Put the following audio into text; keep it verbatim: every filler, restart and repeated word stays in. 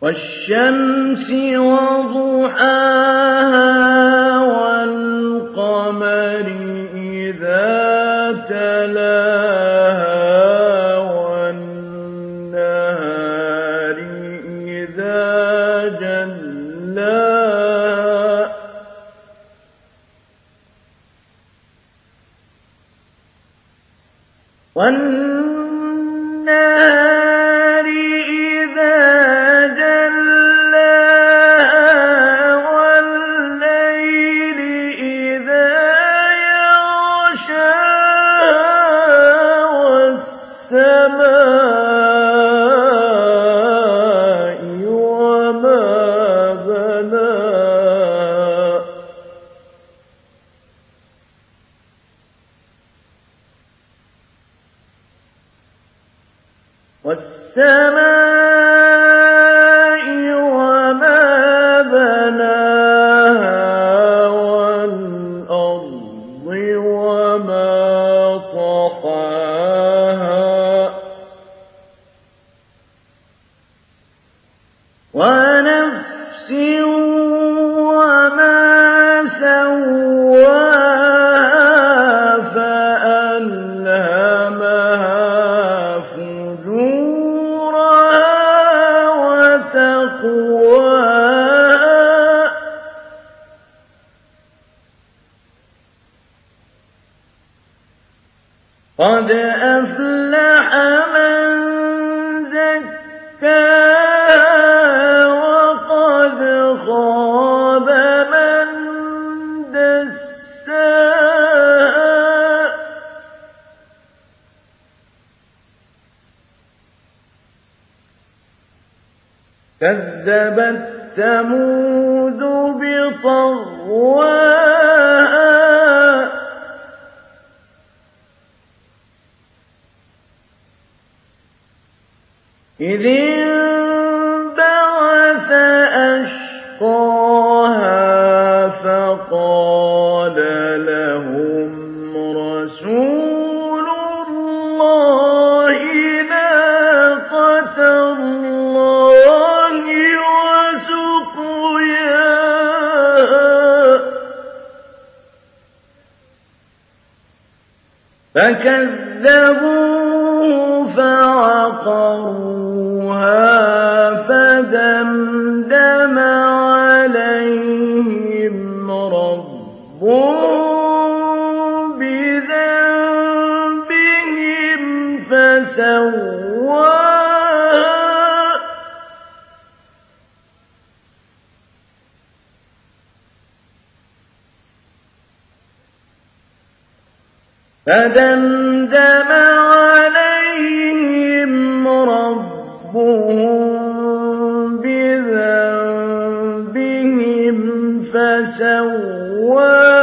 وَالشَّمْسِ وَضُحَاهَا وَالْقَمَرِ إِذَا تَلَاهَا وَالنَّهَارِ إِذَا جَلَّاهَا وَالنَّهَارِ إِذَا جَلَّاهَا وَاللَّيْلِ إِذَا يَغْشَاهَا وَالسَّمَاءِ وَمَا بَنَاهَا وَالسَّمَاءِ وَمَا بَنَاهَا وَالْأَرْضِ وَمَا طَحَاهَا وَنَفْسٍ وَمَا سَوَّاهَا فَأَلْهَمَهَا فُجُورَهَا وَتَقْوَاهَا قَدْ أَفْلَحَ مَن زَكَّاهَا وَقَدْ خَابَ مَن دَسَّاهَا كَذَّبَتْ ثَمُودُ بِطَغْوَاهَا إِذِ انبَعَثَ أَشْقَاهَا فَقَالَ لَهُمْ رَسُولُ اللَّهِ نَاقَةَ اللَّهِ وَسُقْيَاهَا فَكَذَّبُوهُ فَعَقَرُوهَا فَدَمْدَمَ عَلَيْهِمْ رَبُّهُم بِذَنبِهِمْ فَسَوَّاهَا فَدَمْدَمَ عَلَيْهِمْ رَبُّهُم بِذَنبِهِمْ فَسَوَّاهَا